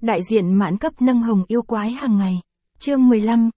Đại diện mãn cấp nâng hồng yêu quái hàng ngày. Chương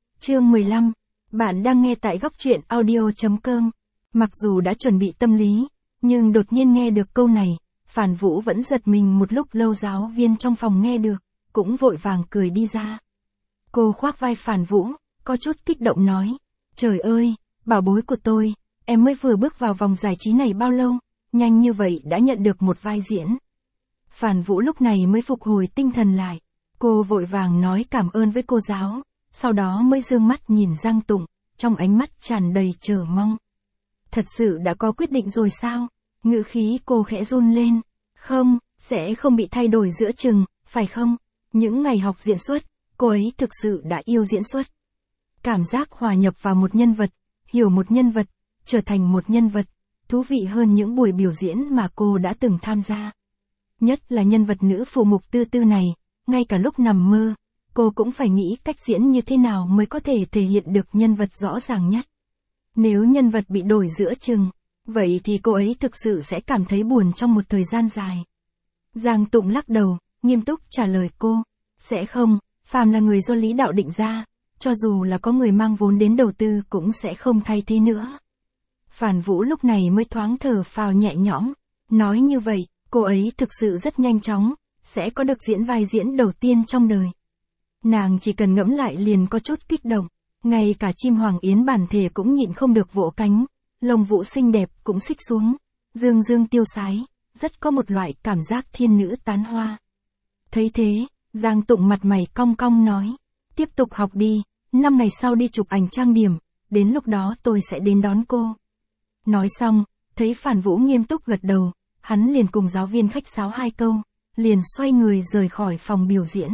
15. Bạn đang nghe tại góc truyện audio.com. Mặc dù đã chuẩn bị tâm lý, nhưng đột nhiên nghe được câu này, Phản Vũ vẫn giật mình một lúc lâu. Giáo viên trong phòng nghe được, cũng vội vàng cười đi ra. Cô khoác vai Phản Vũ, có chút kích động nói. Trời ơi, bảo bối của tôi, em mới vừa bước vào vòng giải trí này bao lâu, nhanh như vậy đã nhận được một vai diễn. Phản Vũ lúc này mới phục hồi tinh thần lại. Cô vội vàng nói cảm ơn với cô giáo, sau đó mới dương mắt nhìn Giang Tụng, trong ánh mắt tràn đầy chờ mong. Thật sự đã có quyết định rồi sao? Ngữ khí cô khẽ run lên. Không, sẽ không bị thay đổi giữa chừng, phải không? Những ngày học diễn xuất, cô ấy thực sự đã yêu diễn xuất. Cảm giác hòa nhập vào một nhân vật, hiểu một nhân vật, trở thành một nhân vật, thú vị hơn những buổi biểu diễn mà cô đã từng tham gia. Nhất là nhân vật nữ phụ mục Tư Tư này, ngay cả lúc nằm mơ, cô cũng phải nghĩ cách diễn như thế nào mới có thể thể hiện được nhân vật rõ ràng nhất. Nếu nhân vật bị đổi giữa chừng, vậy thì cô ấy thực sự sẽ cảm thấy buồn trong một thời gian dài. Giang Tụng lắc đầu, nghiêm túc trả lời cô. Sẽ không, phàm là người do lý đạo định ra, cho dù là có người mang vốn đến đầu tư cũng sẽ không thay thế nữa. Phản Vũ lúc này mới thoáng thở phào nhẹ nhõm, nói như vậy, cô ấy thực sự rất nhanh chóng, sẽ có được diễn vai diễn đầu tiên trong đời. Nàng chỉ cần ngẫm lại liền có chút kích động, ngay cả chim hoàng yến bản thể cũng nhịn không được vỗ cánh, lông vũ xinh đẹp cũng xích xuống, dương dương tiêu sái, rất có một loại cảm giác thiên nữ tán hoa. Thấy thế, Giang Tụng mặt mày cong cong nói, tiếp tục học đi, 5 ngày sau đi chụp ảnh trang điểm, đến lúc đó tôi sẽ đến đón cô. Nói xong, thấy Phản Vũ nghiêm túc gật đầu, hắn liền cùng giáo viên khách sáo 2 câu, liền xoay người rời khỏi phòng biểu diễn.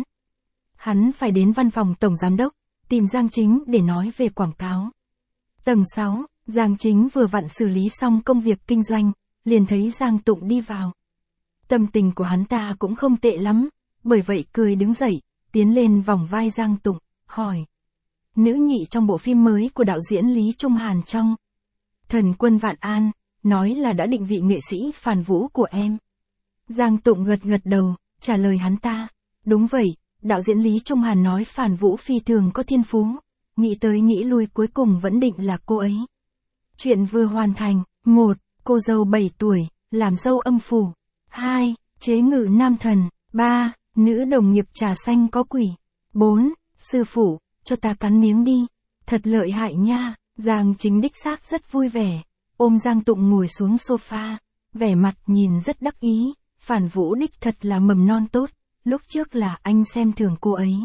Hắn phải đến văn phòng tổng giám đốc, tìm Giang Chính để nói về quảng cáo. Tầng 6, Giang Chính vừa vặn xử lý xong công việc kinh doanh, liền thấy Giang Tụng đi vào. Tâm tình của hắn ta cũng không tệ lắm, bởi vậy cười đứng dậy, tiến lên vòng vai Giang Tụng, hỏi. Nữ nhị trong bộ phim mới của đạo diễn Lý Trung Hàn trong Thần Quân Vạn An, nói là đã định vị nghệ sĩ Phản Vũ của em. Giang Tụng gật gật đầu, trả lời hắn ta. Đúng vậy, đạo diễn Lý Trung Hàn nói Phản Vũ phi thường có thiên phú, nghĩ tới nghĩ lui cuối cùng vẫn định là cô ấy. Chuyện vừa hoàn thành. 1. Cô dâu 7 tuổi, làm dâu âm phủ. 2. Chế ngự nam thần. 3. Nữ đồng nghiệp trà xanh có quỷ. 4. Sư phụ, cho ta cắn miếng đi. Thật lợi hại nha. Giang Chính đích xác rất vui vẻ, ôm Giang Tụng ngồi xuống sofa, vẻ mặt nhìn rất đắc ý. Phản Vũ đích thật là mầm non tốt, lúc trước là anh xem thường cô ấy.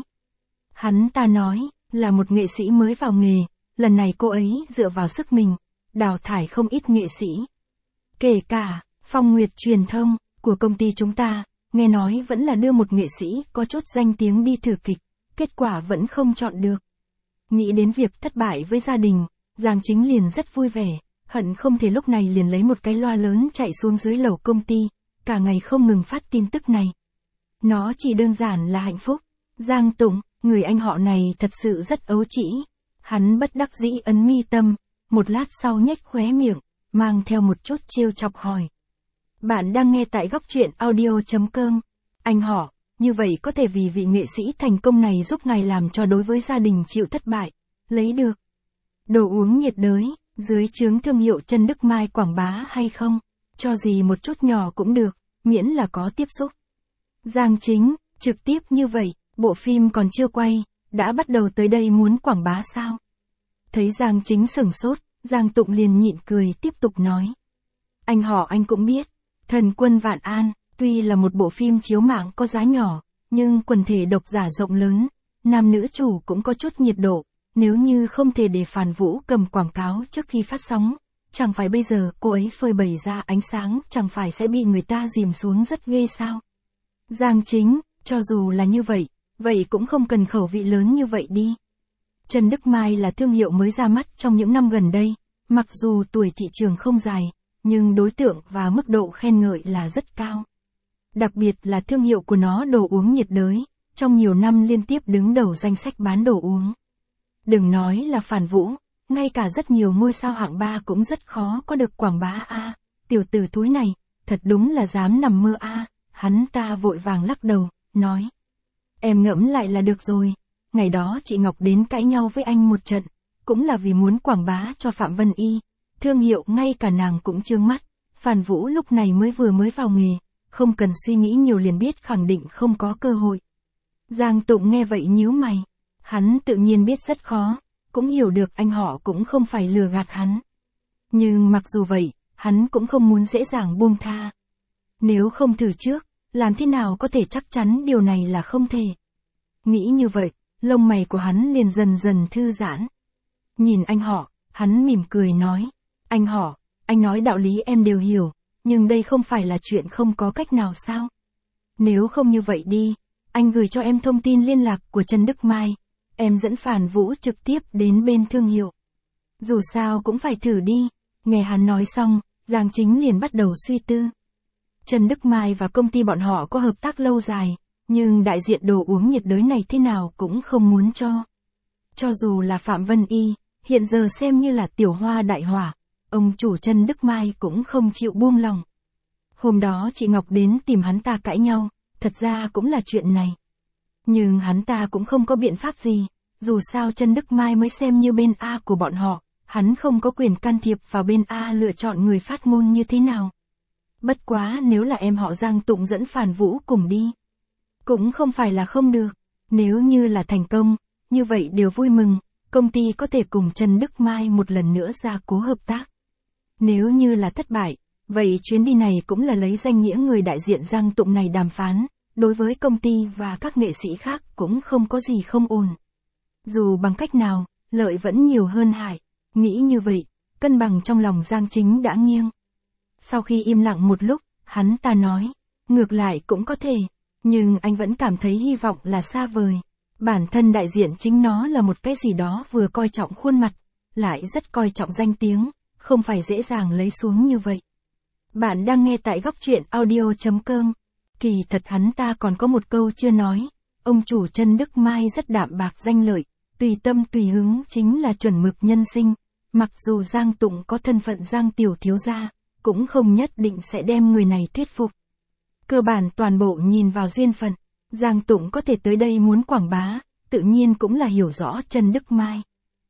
Hắn ta nói, là một nghệ sĩ mới vào nghề, lần này cô ấy dựa vào sức mình, đào thải không ít nghệ sĩ. Kể cả, Phong Nguyệt Truyền thông, của công ty chúng ta, nghe nói vẫn là đưa một nghệ sĩ có chút danh tiếng đi thử kịch, kết quả vẫn không chọn được. Nghĩ đến việc thất bại với gia đình, Giang Chính liền rất vui vẻ, hận không thể lúc này liền lấy một cái loa lớn chạy xuống dưới lầu công ty, cả ngày không ngừng phát tin tức này. Nó chỉ đơn giản là hạnh phúc. Giang Tụng, người anh họ này thật sự rất ấu trĩ. Hắn bất đắc dĩ ấn mi tâm, một lát sau nhếch khóe miệng, mang theo một chút trêu chọc hỏi. Bạn đang nghe tại góc truyện audio.com. Anh họ, như vậy có thể vì vị nghệ sĩ thành công này giúp ngài làm cho đối với gia đình chịu thất bại, lấy được đồ uống nhiệt đới, dưới trướng thương hiệu Trần Đức Mai quảng bá hay không? Cho gì một chút nhỏ cũng được, miễn là có tiếp xúc. Giang Chính, trực tiếp như vậy, bộ phim còn chưa quay, đã bắt đầu tới đây muốn quảng bá sao? Thấy Giang Chính sửng sốt, Giang Tụng liền nhịn cười tiếp tục nói. Anh họ anh cũng biết, Thần Quân Vạn An, tuy là một bộ phim chiếu mạng có giá nhỏ, nhưng quần thể độc giả rộng lớn, nam nữ chủ cũng có chút nhiệt độ, nếu như không thể để Phản Vũ cầm quảng cáo trước khi phát sóng, chẳng phải bây giờ cô ấy phơi bày ra ánh sáng chẳng phải sẽ bị người ta dìm xuống rất ghê sao? Giang Chính, cho dù là như vậy, vậy cũng không cần khẩu vị lớn như vậy đi. Trần Đức Mai là thương hiệu mới ra mắt trong những năm gần đây, mặc dù tuổi thị trường không dài, nhưng đối tượng và mức độ khen ngợi là rất cao. Đặc biệt là thương hiệu của nó đồ uống nhiệt đới, trong nhiều năm liên tiếp đứng đầu danh sách bán đồ uống. Đừng nói là Phản Vũ, ngay cả rất nhiều ngôi sao hạng 3 cũng rất khó có được quảng bá a. Tiểu tử thúi này, thật đúng là dám nằm mơ a. Hắn ta vội vàng lắc đầu, nói. Em ngẫm lại là được rồi. Ngày đó chị Ngọc đến cãi nhau với anh một trận, cũng là vì muốn quảng bá cho Phạm Vân Y. Thương hiệu ngay cả nàng cũng trương mắt. Phàn Vũ lúc này mới vào nghề, không cần suy nghĩ nhiều liền biết khẳng định không có cơ hội. Giang Tụng nghe vậy nhíu mày. Hắn tự nhiên biết rất khó, cũng hiểu được anh họ cũng không phải lừa gạt hắn. Nhưng mặc dù vậy, hắn cũng không muốn dễ dàng buông tha. Nếu không thử trước, làm thế nào có thể chắc chắn điều này là không thể. Nghĩ như vậy, lông mày của hắn liền dần dần thư giãn. Nhìn anh họ, hắn mỉm cười nói. Anh họ, anh nói đạo lý em đều hiểu, nhưng đây không phải là chuyện không có cách nào sao? Nếu không như vậy đi, anh gửi cho em thông tin liên lạc của Trần Đức Mai. Em dẫn Phàn Vũ trực tiếp đến bên thương hiệu. Dù sao cũng phải thử đi. Nghe hắn nói xong, Giang Chính liền bắt đầu suy tư. Trần Đức Mai và công ty bọn họ có hợp tác lâu dài, nhưng đại diện đồ uống nhiệt đới này thế nào cũng không muốn cho. Cho dù là Phạm Vân Y, hiện giờ xem như là tiểu hoa đại hỏa, ông chủ Trần Đức Mai cũng không chịu buông lòng. Hôm đó chị Ngọc đến tìm hắn ta cãi nhau, thật ra cũng là chuyện này. Nhưng hắn ta cũng không có biện pháp gì, dù sao Trần Đức Mai mới xem như bên A của bọn họ, hắn không có quyền can thiệp vào bên A lựa chọn người phát ngôn như thế nào. Bất quá nếu là em họ Giang Tụng dẫn Phàn Vũ cùng đi, cũng không phải là không được. Nếu như là thành công, như vậy đều vui mừng, công ty có thể cùng Trần Đức Mai một lần nữa ra cố hợp tác. Nếu như là thất bại, vậy chuyến đi này cũng là lấy danh nghĩa người đại diện Giang Tụng này đàm phán, đối với công ty và các nghệ sĩ khác cũng không có gì không ổn. Dù bằng cách nào, lợi vẫn nhiều hơn hại. Nghĩ như vậy, cân bằng trong lòng Giang Chính đã nghiêng. Sau khi im lặng một lúc, hắn ta nói, ngược lại cũng có thể, nhưng anh vẫn cảm thấy hy vọng là xa vời. Bản thân đại diện chính nó là một cái gì đó vừa coi trọng khuôn mặt, lại rất coi trọng danh tiếng, không phải dễ dàng lấy xuống như vậy. Bạn đang nghe tại góc truyện audio.com. Kỳ thật hắn ta còn có một câu chưa nói, ông chủ Trần Đức Mai rất đạm bạc danh lợi, tùy tâm tùy hứng chính là chuẩn mực nhân sinh. Mặc dù Giang Tụng có thân phận Giang tiểu thiếu gia, cũng không nhất định sẽ đem người này thuyết phục. Cơ bản toàn bộ nhìn vào duyên phận, Giang Tụng có thể tới đây muốn quảng bá, tự nhiên cũng là hiểu rõ Trần Đức Mai.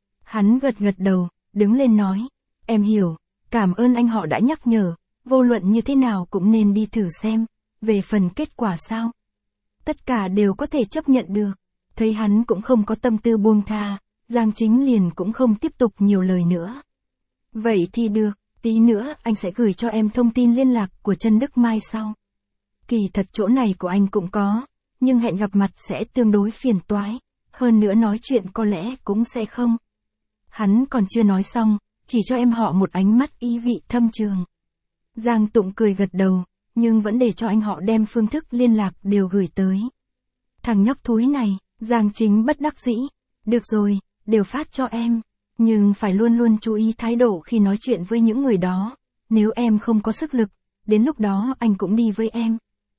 Hắn gật gật đầu, đứng lên nói, em hiểu, cảm ơn anh họ đã nhắc nhở, vô luận như thế nào cũng nên đi thử xem, về phần kết quả sao. Tất cả đều có thể chấp nhận được, thấy hắn cũng không có tâm tư buông tha, Giang Chính liền cũng không tiếp tục nhiều lời nữa. Vậy thì được, tí nữa anh sẽ gửi cho em thông tin liên lạc của Trần Đức Mai sau. Kỳ thật chỗ này của anh cũng có, nhưng hẹn gặp mặt sẽ tương đối phiền toái, hơn nữa nói chuyện có lẽ cũng sẽ không. Hắn còn chưa nói xong, chỉ cho em họ một ánh mắt ý vị thâm trường. Giang Tụng cười gật đầu, nhưng vẫn để cho anh họ đem phương thức liên lạc đều gửi tới. Thằng nhóc thúi này, Giang Chính bất đắc dĩ, được rồi, đều phát cho em, nhưng phải luôn luôn chú ý thái độ khi nói chuyện với những người đó, nếu em không có sức lực, đến lúc đó anh cũng đi với em.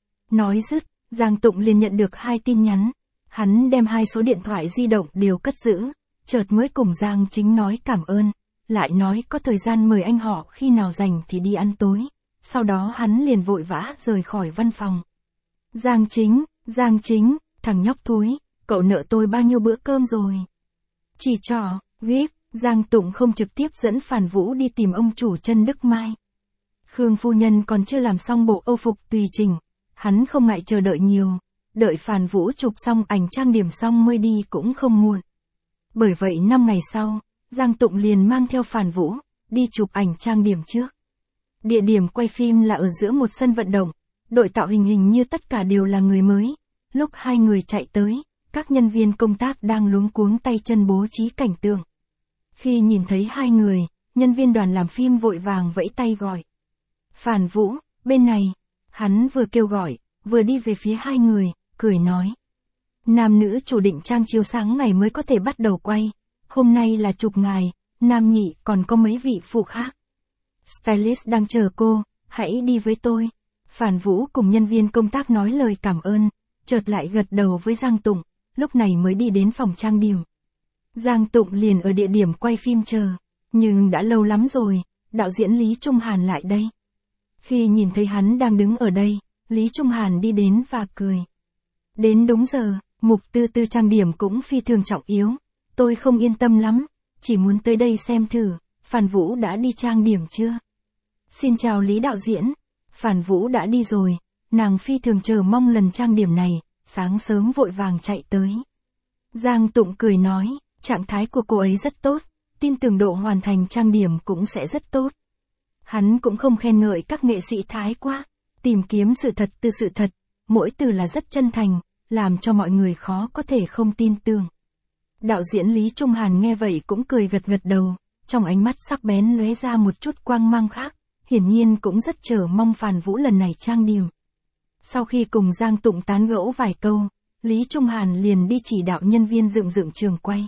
Nói dứt, Giang Tụng liền nhận được 2 tin nhắn, hắn đem 2 số điện thoại di động đều cất giữ, chợt mới cùng Giang Chính nói cảm ơn, lại nói có thời gian mời anh họ khi nào rảnh thì đi ăn tối, sau đó hắn liền vội vã rời khỏi văn phòng. Giang Chính, thằng nhóc thúi, cậu nợ tôi bao nhiêu bữa cơm rồi? Chỉ trỏ, gíp, Giang Tụng không trực tiếp dẫn Phàn Vũ đi tìm ông chủ Trần Đức Mai. Khương phu nhân còn chưa làm xong bộ âu phục tùy chỉnh, hắn không ngại chờ đợi nhiều, đợi Phàn Vũ chụp xong ảnh trang điểm xong mới đi cũng không muộn. Bởi vậy 5 ngày sau, Giang Tụng liền mang theo Phàn Vũ, đi chụp ảnh trang điểm trước. Địa điểm quay phim là ở giữa một sân vận động, đội tạo hình như tất cả đều là người mới. Lúc 2 người chạy tới, các nhân viên công tác đang luống cuống tay chân bố trí cảnh tượng. Khi nhìn thấy 2 người, nhân viên đoàn làm phim vội vàng vẫy tay gọi. Phàn Vũ, bên này, hắn vừa kêu gọi, vừa đi về phía 2 người, cười nói. Nam nữ chủ định trang chiếu sáng ngày mới có thể bắt đầu quay, hôm nay là chụp ngài, nam nhị còn có mấy vị phụ khác. Stylist đang chờ cô, hãy đi với tôi. Phàn Vũ cùng nhân viên công tác nói lời cảm ơn, chợt lại gật đầu với Giang Tụng, lúc này mới đi đến phòng trang điểm. Giang Tụng liền ở địa điểm quay phim chờ, nhưng đã lâu lắm rồi, đạo diễn Lý Trung Hàn lại đây. Khi nhìn thấy hắn đang đứng ở đây, Lý Trung Hàn đi đến và cười. Đến đúng giờ, Mục Tư Tư trang điểm cũng phi thường trọng yếu. Tôi không yên tâm lắm, chỉ muốn tới đây xem thử, Phản Vũ đã đi trang điểm chưa? Xin chào Lý đạo diễn, Phản Vũ đã đi rồi, nàng phi thường chờ mong lần trang điểm này, sáng sớm vội vàng chạy tới. Giang Tụng cười nói, trạng thái của cô ấy rất tốt, tin tưởng độ hoàn thành trang điểm cũng sẽ rất tốt. Hắn cũng không khen ngợi các nghệ sĩ thái quá, tìm kiếm sự thật từ sự thật, mỗi từ là rất chân thành, làm cho mọi người khó có thể không tin tưởng. Đạo diễn Lý Trung Hàn nghe vậy cũng cười gật gật đầu, trong ánh mắt sắc bén lóe ra một chút quang mang khác, hiển nhiên cũng rất chờ mong Phản Vũ lần này trang điểm. Sau khi cùng Giang Tụng tán gẫu vài câu, Lý Trung Hàn liền đi chỉ đạo nhân viên dựng trường quay.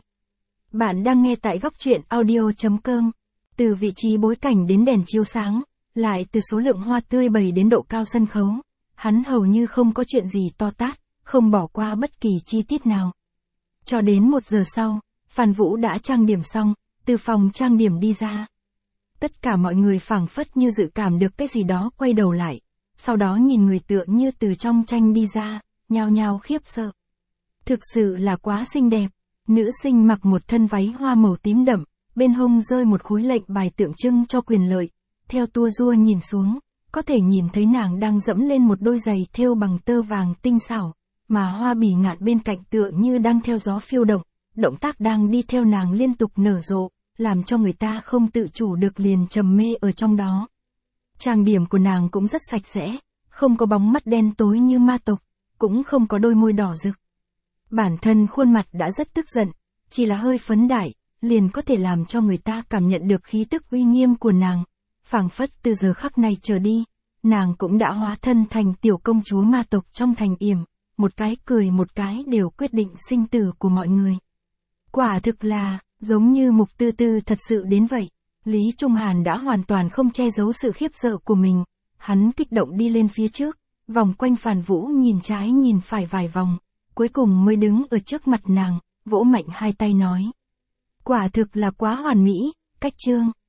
Bạn đang nghe tại góc truyện audio.com. Từ vị trí bối cảnh đến đèn chiếu sáng, lại từ số lượng hoa tươi bày đến độ cao sân khấu, hắn hầu như không có chuyện gì to tát, không bỏ qua bất kỳ chi tiết nào. Cho đến 1 giờ sau, Phản Vũ đã trang điểm xong, từ phòng trang điểm đi ra. Tất cả mọi người phảng phất như dự cảm được cái gì đó quay đầu lại, sau đó nhìn người tựa như từ trong tranh đi ra, nhao nhao khiếp sợ. Thực sự là quá xinh đẹp, nữ sinh mặc một thân váy hoa màu tím đậm, bên hông rơi một khối lệnh bài tượng trưng cho quyền lợi, theo tua rua nhìn xuống, có thể nhìn thấy nàng đang dẫm lên một đôi giày thêu bằng tơ vàng tinh xảo, mà hoa bỉ ngạn bên cạnh tựa như đang theo gió phiêu động, động tác đang đi theo nàng liên tục nở rộ, làm cho người ta không tự chủ được liền trầm mê ở trong đó. Trang điểm của nàng cũng rất sạch sẽ, không có bóng mắt đen tối như ma tộc, cũng không có đôi môi đỏ rực. Bản thân khuôn mặt đã rất tức giận, chỉ là hơi phấn đại, liền có thể làm cho người ta cảm nhận được khí tức uy nghiêm của nàng. Phảng phất từ giờ khắc này trở đi, nàng cũng đã hóa thân thành tiểu công chúa ma tộc trong thành yểm, một cái cười một cái đều quyết định sinh tử của mọi người. Quả thực là, giống như Mục Tư Tư thật sự đến vậy. Lý Trung Hàn đã hoàn toàn không che giấu sự khiếp sợ của mình, hắn kích động đi lên phía trước, vòng quanh Phản Vũ nhìn trái nhìn phải vài vòng, cuối cùng mới đứng ở trước mặt nàng, vỗ mạnh hai tay nói. Quả thực là quá hoàn mỹ, cách chương.